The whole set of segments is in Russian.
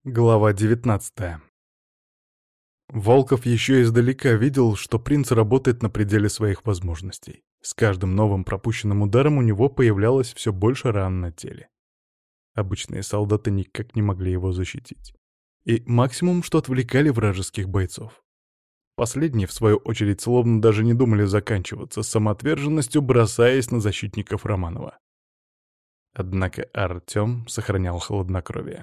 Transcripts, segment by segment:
Глава 19. Волков еще издалека видел, что принц работает на пределе своих возможностей. С каждым новым пропущенным ударом у него появлялось все больше ран на теле. Обычные солдаты никак не могли его защитить. И максимум, что отвлекали вражеских бойцов. Последние, в свою очередь, словно даже не думали заканчиваться, с самоотверженностью бросаясь на защитников Романова. Однако Артём сохранял хладнокровие.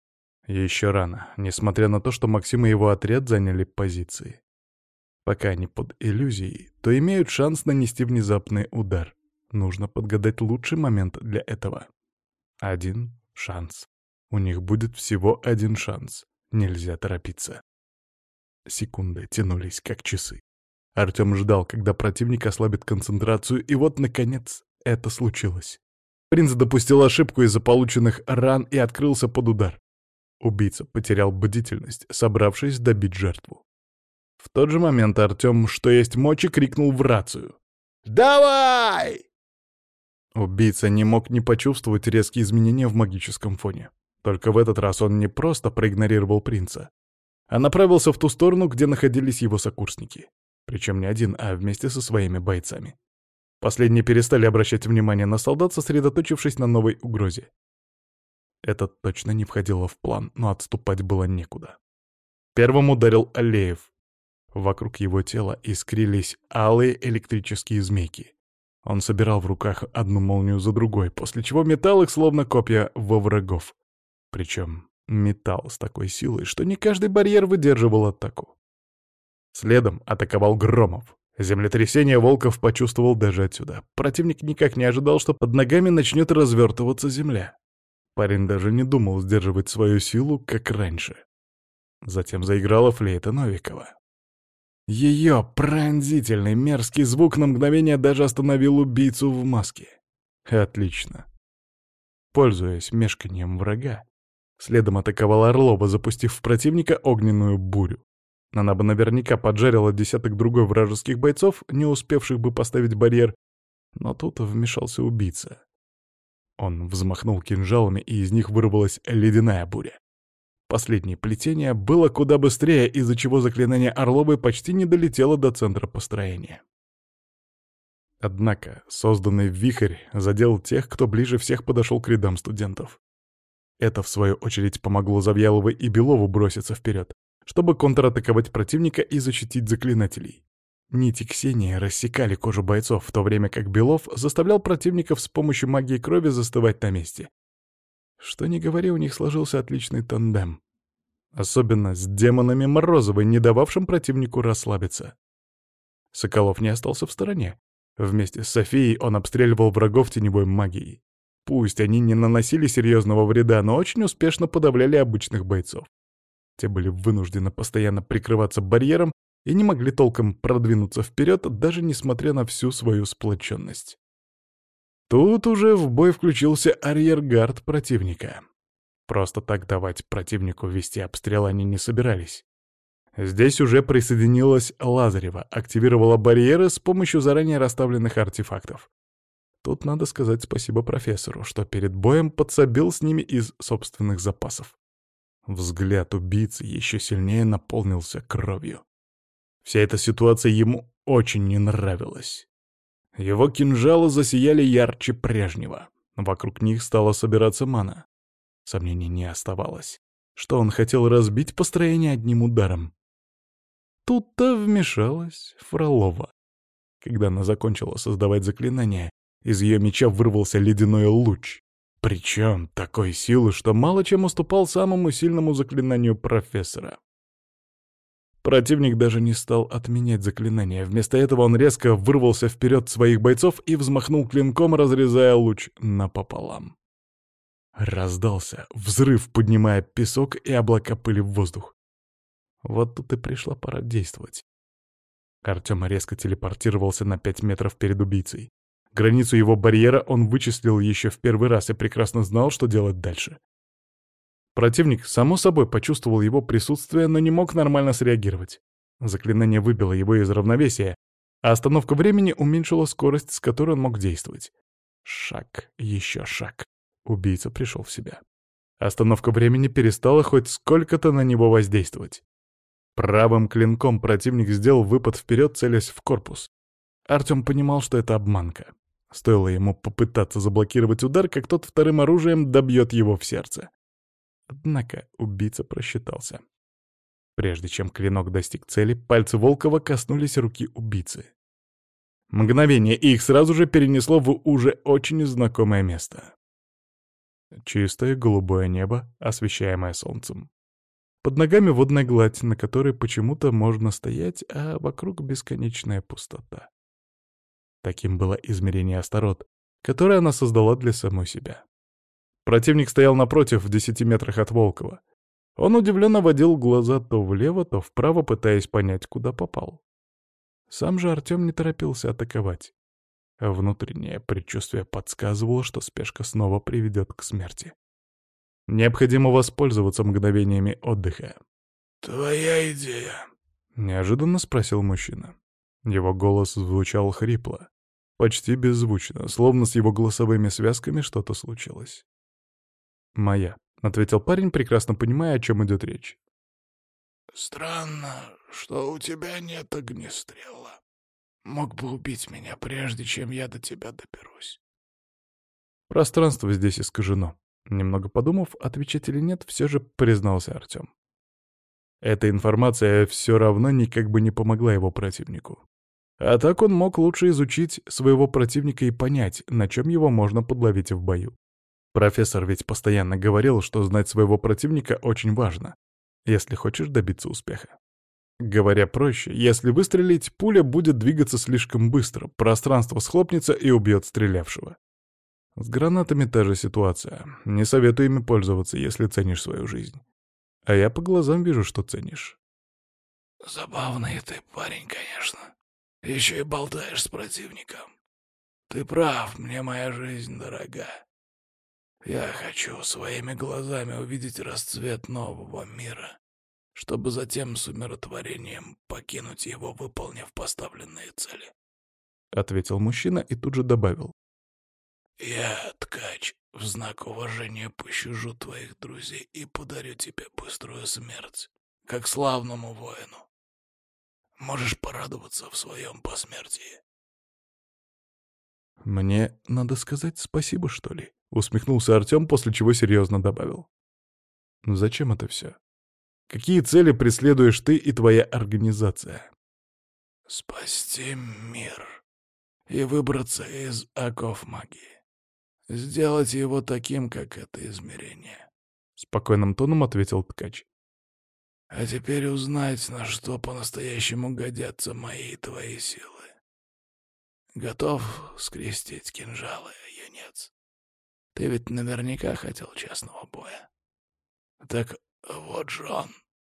Еще рано, несмотря на то, что Максим и его отряд заняли позиции. Пока они под иллюзией, то имеют шанс нанести внезапный удар. Нужно подгадать лучший момент для этого. Один шанс. У них будет всего один шанс. Нельзя торопиться. Секунды тянулись, как часы. Артём ждал, когда противник ослабит концентрацию, и вот, наконец, это случилось. Принц допустил ошибку из-за полученных ран и открылся под удар. Убийца потерял бдительность, собравшись добить жертву. В тот же момент Артём, что есть мочи, крикнул в рацию. «Давай!» Убийца не мог не почувствовать резкие изменения в магическом фоне. Только в этот раз он не просто проигнорировал принца, а направился в ту сторону, где находились его сокурсники. Причем не один, а вместе со своими бойцами. Последние перестали обращать внимание на солдат, сосредоточившись на новой угрозе. Это точно не входило в план, но отступать было некуда. Первым ударил Аллеев. Вокруг его тела искрились алые электрические змейки. Он собирал в руках одну молнию за другой, после чего метал их словно копья во врагов. Причем метал с такой силой, что не каждый барьер выдерживал атаку. Следом атаковал Громов. Землетрясение Волков почувствовал даже отсюда. Противник никак не ожидал, что под ногами начнет развертываться земля. Парень даже не думал сдерживать свою силу, как раньше. Затем заиграла флейта Новикова. Ее пронзительный мерзкий звук на мгновение даже остановил убийцу в маске. Отлично. Пользуясь мешканием врага, следом атаковала Орлова, запустив в противника огненную бурю. Она бы наверняка поджарила десяток другой вражеских бойцов, не успевших бы поставить барьер, но тут вмешался убийца. Он взмахнул кинжалами, и из них вырвалась ледяная буря. Последнее плетение было куда быстрее, из-за чего заклинание Орловой почти не долетело до центра построения. Однако созданный вихрь задел тех, кто ближе всех подошел к рядам студентов. Это, в свою очередь, помогло Завьяловой и Белову броситься вперед, чтобы контратаковать противника и защитить заклинателей. Нити Ксении рассекали кожу бойцов, в то время как Белов заставлял противников с помощью магии крови застывать на месте. Что ни говори, у них сложился отличный тандем. Особенно с демонами Морозовой, не дававшим противнику расслабиться. Соколов не остался в стороне. Вместе с Софией он обстреливал врагов теневой магией. Пусть они не наносили серьезного вреда, но очень успешно подавляли обычных бойцов. Те были вынуждены постоянно прикрываться барьером и не могли толком продвинуться вперед, даже несмотря на всю свою сплоченность. Тут уже в бой включился арьергард противника. Просто так давать противнику вести обстрел они не собирались. Здесь уже присоединилась Лазарева, активировала барьеры с помощью заранее расставленных артефактов. Тут надо сказать спасибо профессору, что перед боем подсобил с ними из собственных запасов. Взгляд убийцы еще сильнее наполнился кровью. Вся эта ситуация ему очень не нравилась. Его кинжалы засияли ярче прежнего. Вокруг них стала собираться мана. Сомнений не оставалось, что он хотел разбить построение одним ударом. Тут-то вмешалась Фролова. Когда она закончила создавать заклинание, из ее меча вырвался ледяной луч. Причем такой силы, что мало чем уступал самому сильному заклинанию профессора. Противник даже не стал отменять заклинание. Вместо этого он резко вырвался вперед своих бойцов и взмахнул клинком, разрезая луч напополам. Раздался взрыв, поднимая песок и облака пыли в воздух. Вот тут и пришла пора действовать. Артём резко телепортировался на 5 метров перед убийцей. Границу его барьера он вычислил еще в первый раз и прекрасно знал, что делать дальше. Противник, само собой, почувствовал его присутствие, но не мог нормально среагировать. Заклинание выбило его из равновесия, а остановка времени уменьшила скорость, с которой он мог действовать. Шаг, еще шаг. Убийца пришел в себя. Остановка времени перестала хоть сколько-то на него воздействовать. Правым клинком противник сделал выпад вперед, целясь в корпус. Артем понимал, что это обманка. Стоило ему попытаться заблокировать удар, как тот вторым оружием добьет его в сердце. Однако убийца просчитался. Прежде чем клинок достиг цели, пальцы Волкова коснулись руки убийцы. Мгновение, и их сразу же перенесло в уже очень знакомое место. Чистое голубое небо, освещаемое солнцем. Под ногами водная гладь, на которой почему-то можно стоять, а вокруг бесконечная пустота. Таким было измерение Астарот, которое она создала для самой себя. Противник стоял напротив, в 10 метрах от Волкова. Он удивленно водил глаза то влево, то вправо, пытаясь понять, куда попал. Сам же Артем не торопился атаковать. Внутреннее предчувствие подсказывало, что спешка снова приведет к смерти. Необходимо воспользоваться мгновениями отдыха. «Твоя идея?» — неожиданно спросил мужчина. Его голос звучал хрипло, почти беззвучно, словно с его голосовыми связками что-то случилось. «Моя», — ответил парень, прекрасно понимая, о чем идет речь. «Странно, что у тебя нет огнестрела. Мог бы убить меня, прежде чем я до тебя доберусь». Пространство здесь искажено. Немного подумав, отвечать или нет, все же признался Артем. Эта информация все равно никак бы не помогла его противнику. А так он мог лучше изучить своего противника и понять, на чем его можно подловить в бою. Профессор ведь постоянно говорил, что знать своего противника очень важно, если хочешь добиться успеха. Говоря проще, если выстрелить, пуля будет двигаться слишком быстро, пространство схлопнется и убьет стрелявшего. С гранатами та же ситуация. Не советую ими пользоваться, если ценишь свою жизнь. А я по глазам вижу, что ценишь. «Забавный ты парень, конечно. Еще и болтаешь с противником. Ты прав, мне моя жизнь дорога. Я хочу своими глазами увидеть расцвет нового мира, чтобы затем с умиротворением покинуть его, выполнив поставленные цели», — ответил мужчина и тут же добавил. «Я, ткач, в знак уважения пощажу твоих друзей и подарю тебе быструю смерть, как славному воину. Можешь порадоваться в своем посмертии». «Мне надо сказать спасибо, что ли?» — усмехнулся Артем, после чего серьезно добавил. «Зачем это все? Какие цели преследуешь ты и твоя организация?» «Спасти мир и выбраться из оков магии. Сделать его таким, как это измерение», — спокойным тоном ответил ткач. «А теперь узнать, на что по-настоящему годятся мои и твои силы. Готов скрестить кинжалы, юнец? Ты ведь наверняка хотел честного боя. Так вот же он».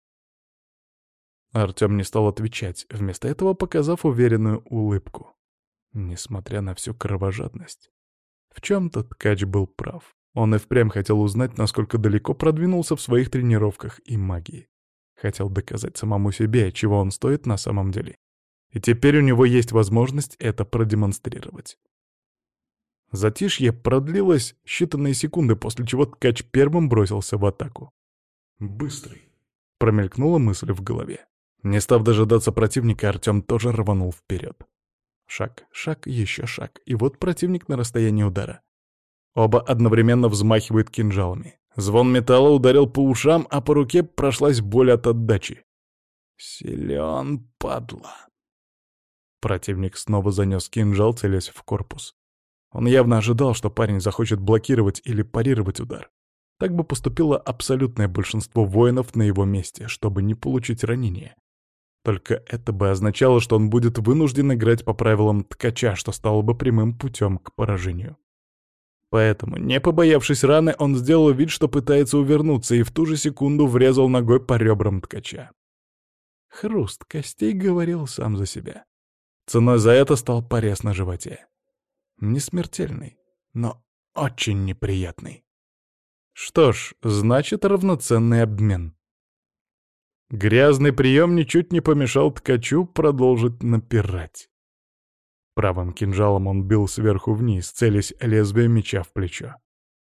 Артем не стал отвечать, вместо этого показав уверенную улыбку. Несмотря на всю кровожадность, в чем-то ткач был прав. Он и впрямь хотел узнать, насколько далеко продвинулся в своих тренировках и магии. Хотел доказать самому себе, чего он стоит на самом деле. И теперь у него есть возможность это продемонстрировать. Затишье продлилось считанные секунды, после чего ткач первым бросился в атаку. «Быстрый», — промелькнула мысль в голове. Не став дожидаться противника, Артем тоже рванул вперед. Шаг, шаг, еще шаг, и вот противник на расстоянии удара. Оба одновременно взмахивают кинжалами. Звон металла ударил по ушам, а по руке прошлась боль от отдачи. Силен, падла. Противник снова занес кинжал, целясь в корпус. Он явно ожидал, что парень захочет блокировать или парировать удар. Так бы поступило абсолютное большинство воинов на его месте, чтобы не получить ранения. Только это бы означало, что он будет вынужден играть по правилам ткача, что стало бы прямым путем к поражению. Поэтому, не побоявшись раны, он сделал вид, что пытается увернуться, и в ту же секунду врезал ногой по ребрам ткача. Хруст костей говорил сам за себя. Ценой за это стал порез на животе. Не смертельный, но очень неприятный. Что ж, значит, равноценный обмен. Грязный прием ничуть не помешал ткачу продолжить напирать. Правым кинжалом он бил сверху вниз, целясь лезвием меча в плечо.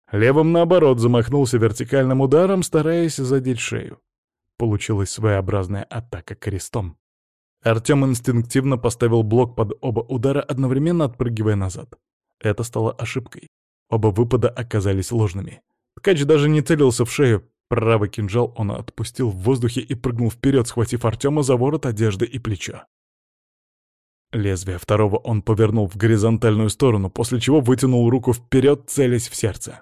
Левым, наоборот, замахнулся вертикальным ударом, стараясь задеть шею. Получилась своеобразная атака крестом. Артём инстинктивно поставил блок под оба удара, одновременно отпрыгивая назад. Это стало ошибкой. Оба выпада оказались ложными. Ткач даже не целился в шею. Правый кинжал он отпустил в воздухе и прыгнул вперед, схватив Артёма за ворот одежды и плечо. Лезвие второго он повернул в горизонтальную сторону, после чего вытянул руку вперед, целясь в сердце.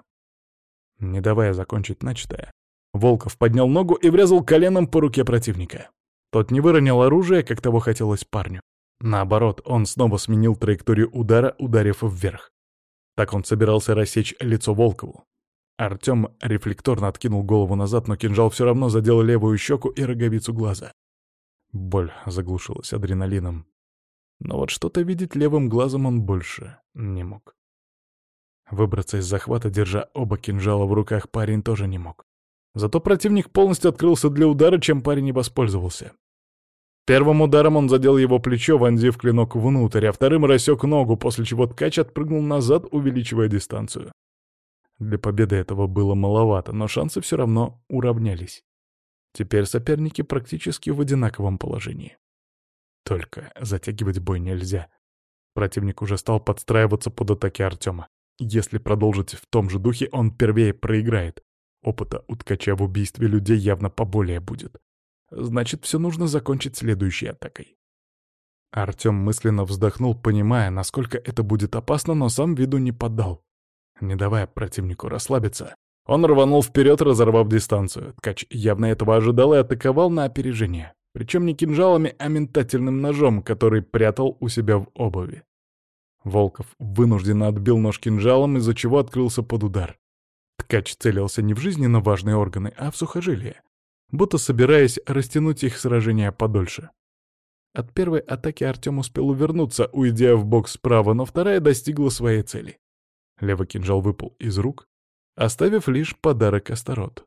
Не давая закончить начатое, Волков поднял ногу и врезал коленом по руке противника. Тот не выронил оружие, как того хотелось парню. Наоборот, он снова сменил траекторию удара, ударив вверх. Так он собирался рассечь лицо Волкову. Артём рефлекторно откинул голову назад, но кинжал все равно задел левую щеку и роговицу глаза. Боль заглушилась адреналином. Но вот что-то видеть левым глазом он больше не мог. Выбраться из захвата, держа оба кинжала в руках, парень тоже не мог. Зато противник полностью открылся для удара, чем парень не воспользовался. Первым ударом он задел его плечо, вонзив клинок внутрь, а вторым рассек ногу, после чего ткач отпрыгнул назад, увеличивая дистанцию. Для победы этого было маловато, но шансы все равно уравнялись. Теперь соперники практически в одинаковом положении. Только затягивать бой нельзя. Противник уже стал подстраиваться под атаки Артема. Если продолжить в том же духе, он первее проиграет. Опыта у ткача в убийстве людей явно поболее будет. Значит, все нужно закончить следующей атакой. Артем мысленно вздохнул, понимая, насколько это будет опасно, но сам виду не подал. Не давая противнику расслабиться, он рванул вперед, разорвав дистанцию. Ткач явно этого ожидал и атаковал на опережение. Причем не кинжалами, а метательным ножом, который прятал у себя в обуви. Волков вынужденно отбил нож кинжалом, из-за чего открылся под удар. Ткач целился не в жизненно важные органы, а в сухожилия, будто собираясь растянуть их сражение подольше. От первой атаки Артем успел увернуться, уйдя в бок справа, но вторая достигла своей цели. Левый кинжал выпал из рук, оставив лишь подарок Астарот.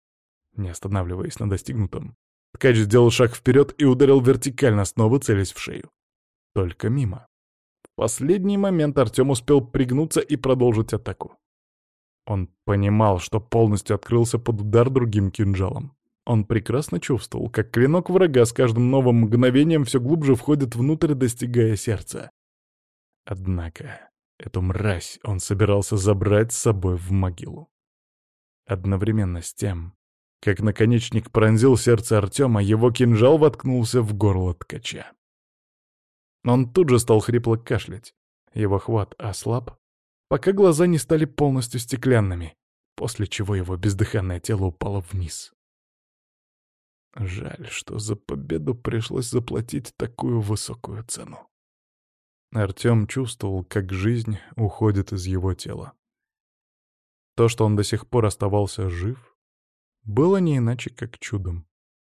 Не останавливаясь на достигнутом, ткач сделал шаг вперед и ударил вертикально, снова целясь в шею. Только мимо. В последний момент Артем успел пригнуться и продолжить атаку. Он понимал, что полностью открылся под удар другим кинжалом. Он прекрасно чувствовал, как клинок врага с каждым новым мгновением все глубже входит внутрь, достигая сердца. Однако эту мразь он собирался забрать с собой в могилу. Одновременно с тем, как наконечник пронзил сердце Артема, его кинжал воткнулся в горло ткача. Он тут же стал хрипло кашлять. Его хват ослаб, пока глаза не стали полностью стеклянными, после чего его бездыханное тело упало вниз. Жаль, что за победу пришлось заплатить такую высокую цену. Артем чувствовал, как жизнь уходит из его тела. То, что он до сих пор оставался жив, было не иначе, как чудом.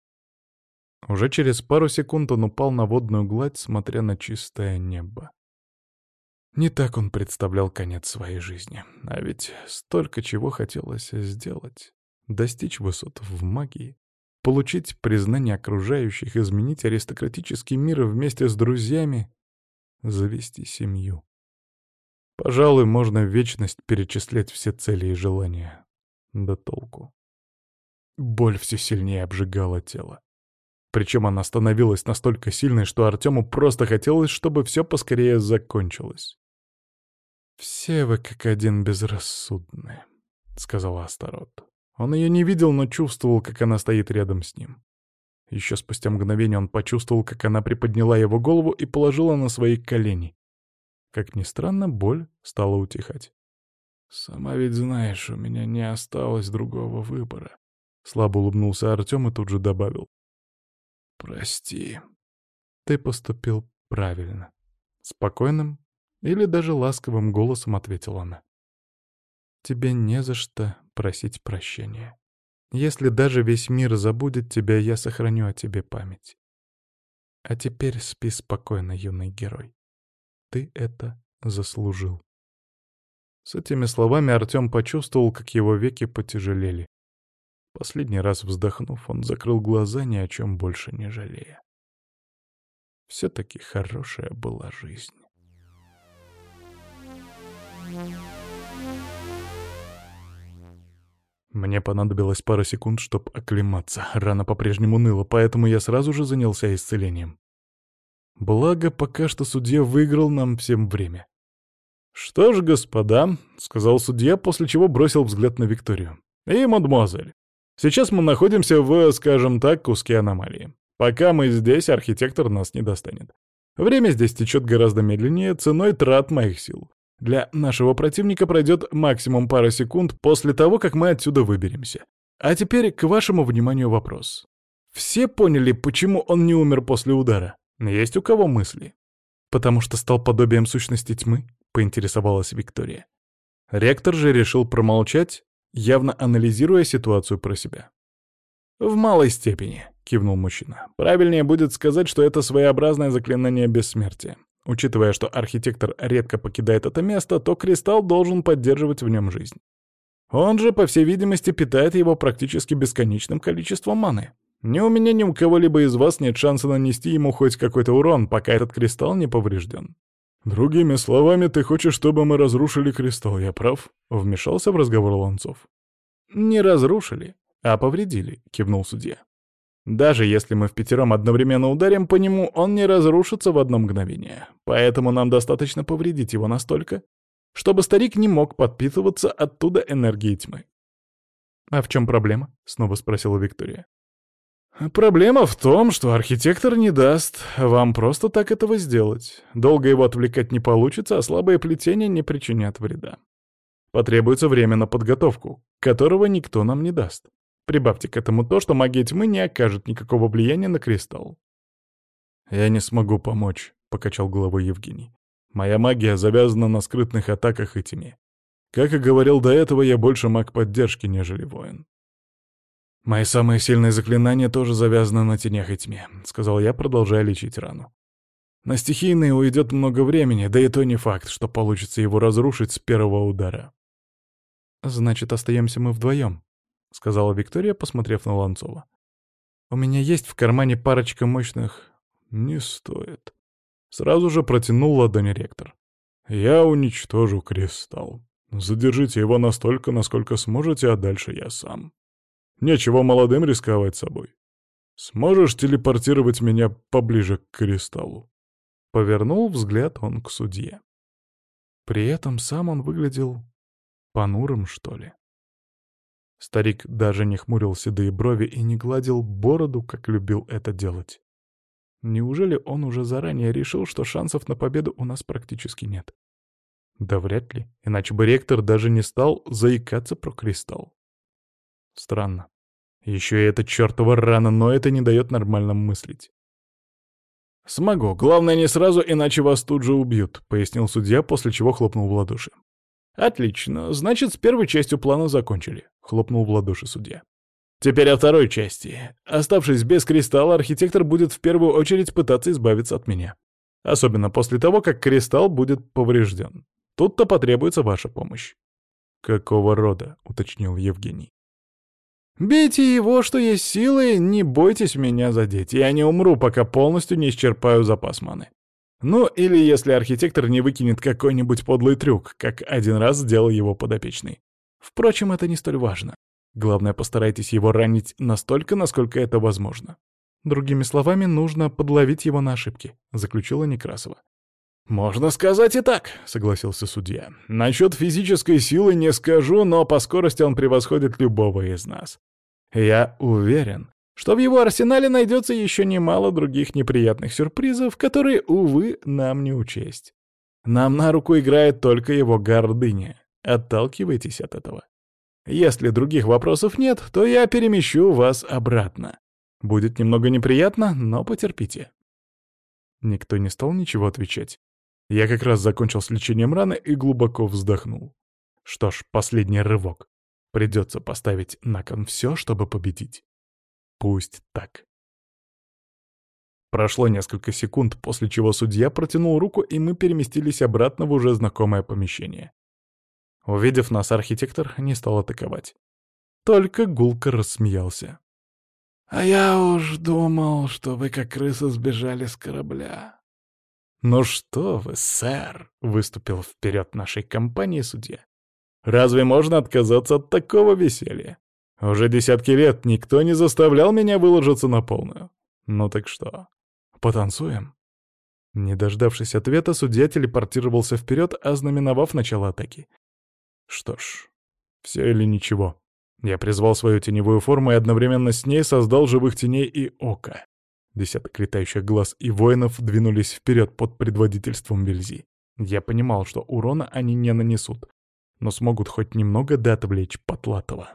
Уже через пару секунд он упал на водную гладь, смотря на чистое небо. Не так он представлял конец своей жизни. А ведь столько чего хотелось сделать. Достичь высот в магии, получить признание окружающих, изменить аристократический мир вместе с друзьями, завести семью. Пожалуй, можно в вечность перечислять все цели и желания. Да толку. Боль все сильнее обжигала тело. Причем она становилась настолько сильной, что Артему просто хотелось, чтобы все поскорее закончилось. «Все вы как один безрассудны», — сказала Астарот. Он ее не видел, но чувствовал, как она стоит рядом с ним. Еще спустя мгновение он почувствовал, как она приподняла его голову и положила на свои колени. Как ни странно, боль стала утихать. «Сама ведь знаешь, у меня не осталось другого выбора», — слабо улыбнулся Артем и тут же добавил. «Прости». «Ты поступил правильно». Спокойным или даже ласковым голосом ответила она. «Тебе не за что просить прощения. Если даже весь мир забудет тебя, я сохраню о тебе память. А теперь спи спокойно, юный герой. Ты это заслужил». С этими словами Артем почувствовал, как его веки потяжелели. Последний раз вздохнув, он закрыл глаза, ни о чем больше не жалея. Все-таки хорошая была жизнь. Мне понадобилось пара секунд, чтобы оклематься. Рана по-прежнему ныла, поэтому я сразу же занялся исцелением. Благо, пока что судья выиграл нам всем время. «Что ж, господа», — сказал судья, после чего бросил взгляд на Викторию. «И, мадемуазель, сейчас мы находимся в, скажем так, куске аномалии. Пока мы здесь, архитектор нас не достанет. Время здесь течет гораздо медленнее, ценой трат моих сил. Для нашего противника пройдет максимум пара секунд после того, как мы отсюда выберемся. А теперь к вашему вниманию вопрос. Все поняли, почему он не умер после удара? Есть у кого мысли? Потому что стал подобием сущности тьмы? Поинтересовалась Виктория. Ректор же решил промолчать, явно анализируя ситуацию про себя. «В малой степени», — кивнул мужчина. «Правильнее будет сказать, что это своеобразное заклинание бессмертия. Учитывая, что архитектор редко покидает это место, то кристалл должен поддерживать в нем жизнь. Он же, по всей видимости, питает его практически бесконечным количеством маны. Ни у меня, ни у кого-либо из вас нет шанса нанести ему хоть какой-то урон, пока этот кристалл не поврежден». «Другими словами, ты хочешь, чтобы мы разрушили кристалл, я прав?» — вмешался в разговор Ланцов. «Не разрушили, а повредили», — кивнул судья. «Даже если мы впятером одновременно ударим по нему, он не разрушится в одно мгновение. Поэтому нам достаточно повредить его настолько, чтобы старик не мог подпитываться оттуда энергией тьмы». «А в чем проблема?» — снова спросила Виктория. «Проблема в том, что архитектор не даст вам просто так этого сделать. Долго его отвлекать не получится, а слабые плетения не причинят вреда. Потребуется время на подготовку, которого никто нам не даст. Прибавьте к этому то, что магия тьмы не окажет никакого влияния на кристалл». «Я не смогу помочь», — покачал головой Евгений. «Моя магия завязана на скрытных атаках и тьме. Как и говорил до этого, я больше маг поддержки, нежели воин». «Мои самые сильные заклинания тоже завязаны на тенях и тьме», — сказал я, продолжая лечить рану. «На стихийные уйдет много времени, да и то не факт, что получится его разрушить с первого удара». «Значит, остаемся мы вдвоем», — сказала Виктория, посмотрев на Ланцова. «У меня есть в кармане парочка мощных...» «Не стоит». Сразу же протянул ладонь ректор. «Я уничтожу кристалл. Задержите его настолько, насколько сможете, а дальше я сам. Нечего молодым рисковать собой. Сможешь телепортировать меня поближе к кристаллу?» Повернул взгляд он к судье. При этом сам он выглядел понурым, что ли. Старик даже не хмурил седые брови и не гладил бороду, как любил это делать. Неужели он уже заранее решил, что шансов на победу у нас практически нет? Да вряд ли, иначе бы ректор даже не стал заикаться про кристалл. Странно. Еще и эта чертова рана, но это не дает нормально мыслить. «Смогу. Главное, не сразу, иначе вас тут же убьют», — пояснил судья, после чего хлопнул в ладоши. «Отлично. Значит, с первой частью плана закончили», — хлопнул в ладоши судья. «Теперь о второй части. Оставшись без кристалла, архитектор будет в первую очередь пытаться избавиться от меня. Особенно после того, как кристалл будет поврежден. Тут-то потребуется ваша помощь». «Какого рода?» — уточнил Евгений. «Бейте его, что есть силы, не бойтесь меня задеть. Я не умру, пока полностью не исчерпаю запас маны. Ну, или если архитектор не выкинет какой-нибудь подлый трюк, как один раз сделал его подопечный. Впрочем, это не столь важно. Главное, постарайтесь его ранить настолько, насколько это возможно. Другими словами, нужно подловить его на ошибки», — заключила Некрасова. «Можно сказать и так», — согласился судья. «Насчет физической силы не скажу, но по скорости он превосходит любого из нас. Я уверен, что в его арсенале найдется еще немало других неприятных сюрпризов, которые, увы, нам не учесть. Нам на руку играет только его гордыня. Отталкивайтесь от этого. Если других вопросов нет, то я перемещу вас обратно. Будет немного неприятно, но потерпите». Никто не стал ничего отвечать. Я как раз закончил с лечением раны и глубоко вздохнул. Что ж, последний рывок. Придется поставить на кон все, чтобы победить. Пусть так. Прошло несколько секунд, после чего судья протянул руку, и мы переместились обратно в уже знакомое помещение. Увидев нас, архитектор не стал атаковать. Только гулко рассмеялся. «А я уж думал, что вы как крысы сбежали с корабля». «Ну что вы, сэр!» — выступил вперед нашей компании судья. «Разве можно отказаться от такого веселья? Уже десятки лет никто не заставлял меня выложиться на полную. Ну так что, потанцуем?» Не дождавшись ответа, судья телепортировался вперед, ознаменовав начало атаки. Что ж, все или ничего. Я призвал свою теневую форму и одновременно с ней создал живых теней и око. Десяток летающих глаз и воинов двинулись вперед под предводительством Вельзи. Я понимал, что урона они не нанесут, но смогут хоть немного отвлечь Потлатова.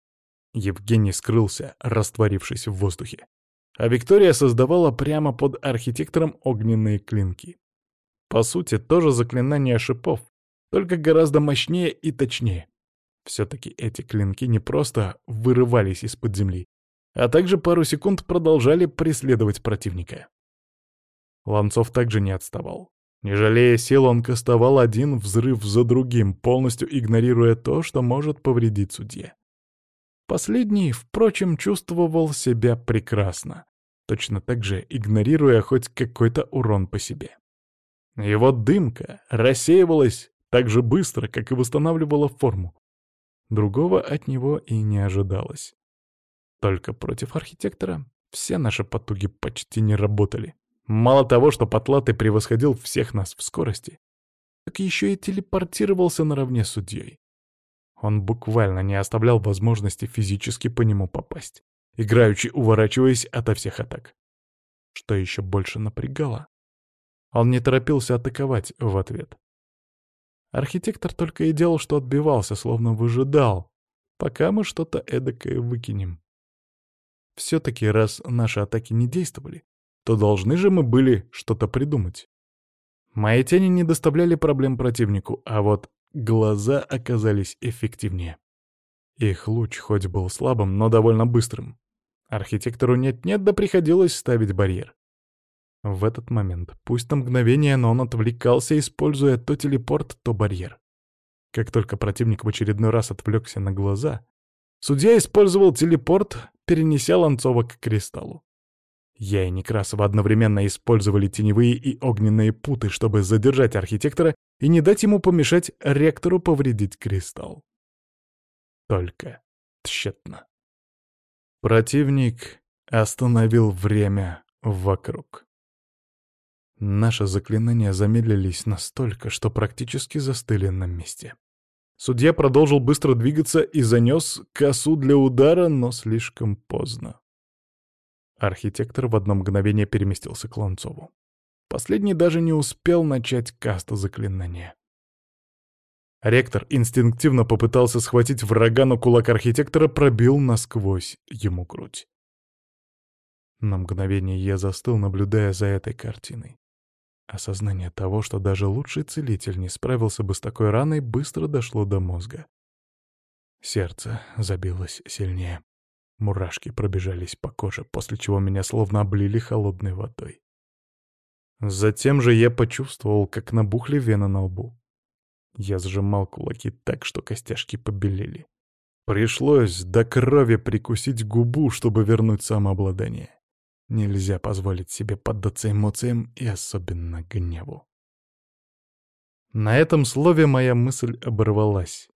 Евгений скрылся, растворившись в воздухе. А Виктория создавала прямо под архитектором огненные клинки. По сути, тоже заклинание шипов, только гораздо мощнее и точнее. Все-таки эти клинки не просто вырывались из-под земли, а также пару секунд продолжали преследовать противника. Ланцов также не отставал. Не жалея сил, он кастовал один взрыв за другим, полностью игнорируя то, что может повредить судье. Последний, впрочем, чувствовал себя прекрасно, точно так же игнорируя хоть какой-то урон по себе. Его дымка рассеивалась так же быстро, как и восстанавливала форму. Другого от него и не ожидалось. Только против архитектора все наши потуги почти не работали. Мало того, что Потлатый превосходил всех нас в скорости, так еще и телепортировался наравне с судьей. Он буквально не оставлял возможности физически по нему попасть, играючи уворачиваясь ото всех атак. Что еще больше напрягало, он не торопился атаковать в ответ. Архитектор только и делал, что отбивался, словно выжидал, пока мы что-то эдакое выкинем. Все-таки, раз наши атаки не действовали, то должны же мы были что-то придумать. Мои тени не доставляли проблем противнику, а вот глаза оказались эффективнее. Их луч хоть был слабым, но довольно быстрым. Архитектору нет-нет, да приходилось ставить барьер. В этот момент, пусть на мгновение, но он отвлекался, используя то телепорт, то барьер. Как только противник в очередной раз отвлекся на глаза, судья использовал телепорт, перенеся Ланцова к кристаллу. Я и Некрасова одновременно использовали теневые и огненные путы, чтобы задержать архитектора и не дать ему помешать ректору повредить кристалл. Только тщетно. Противник остановил время вокруг. Наши заклинания замедлились настолько, что практически застыли на месте. Судья продолжил быстро двигаться и занес косу для удара, но слишком поздно. Архитектор в одно мгновение переместился к Ланцову. Последний даже не успел начать каст заклинания. Ректор инстинктивно попытался схватить врага, но кулак архитектора пробил насквозь ему грудь. На мгновение я застыл, наблюдая за этой картиной. Осознание того, что даже лучший целитель не справился бы с такой раной, быстро дошло до мозга. Сердце забилось сильнее. Мурашки пробежались по коже, после чего меня словно облили холодной водой. Затем же я почувствовал, как набухли вены на лбу. Я сжимал кулаки так, что костяшки побелели. Пришлось до крови прикусить губу, чтобы вернуть самообладание. Нельзя позволить себе поддаться эмоциям и особенно гневу. На этом слове моя мысль оборвалась.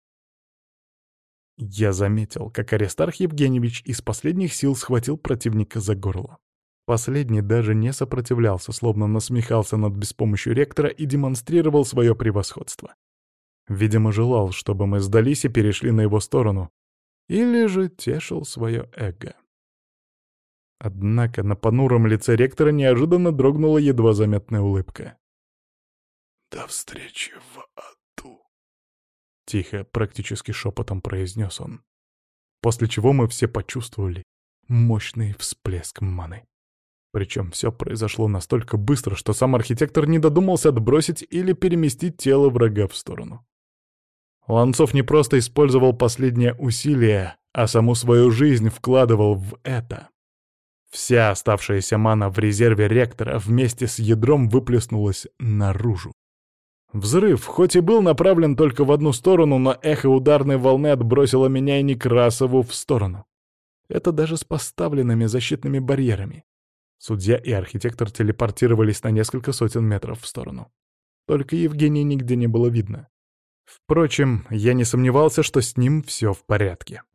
Я заметил, как Аристарх Евгеньевич из последних сил схватил противника за горло. Последний даже не сопротивлялся, словно насмехался над беспомощью ректора и демонстрировал свое превосходство. Видимо, желал, чтобы мы сдались и перешли на его сторону, или же тешил свое эго. Однако на понуром лице ректора неожиданно дрогнула едва заметная улыбка. «До встречи в аду», — тихо, практически шепотом произнес он. После чего мы все почувствовали мощный всплеск маны. Причем все произошло настолько быстро, что сам архитектор не додумался отбросить или переместить тело врага в сторону. Ланцов не просто использовал последнее усилие, а саму свою жизнь вкладывал в это. Вся оставшаяся мана в резерве ректора вместе с ядром выплеснулась наружу. Взрыв, хоть и был направлен только в одну сторону, но эхо ударной волны отбросило меня и Некрасову в сторону. Это даже с поставленными защитными барьерами. Судья и архитектор телепортировались на несколько сотен метров в сторону. Только Евгения нигде не было видно. Впрочем, я не сомневался, что с ним все в порядке.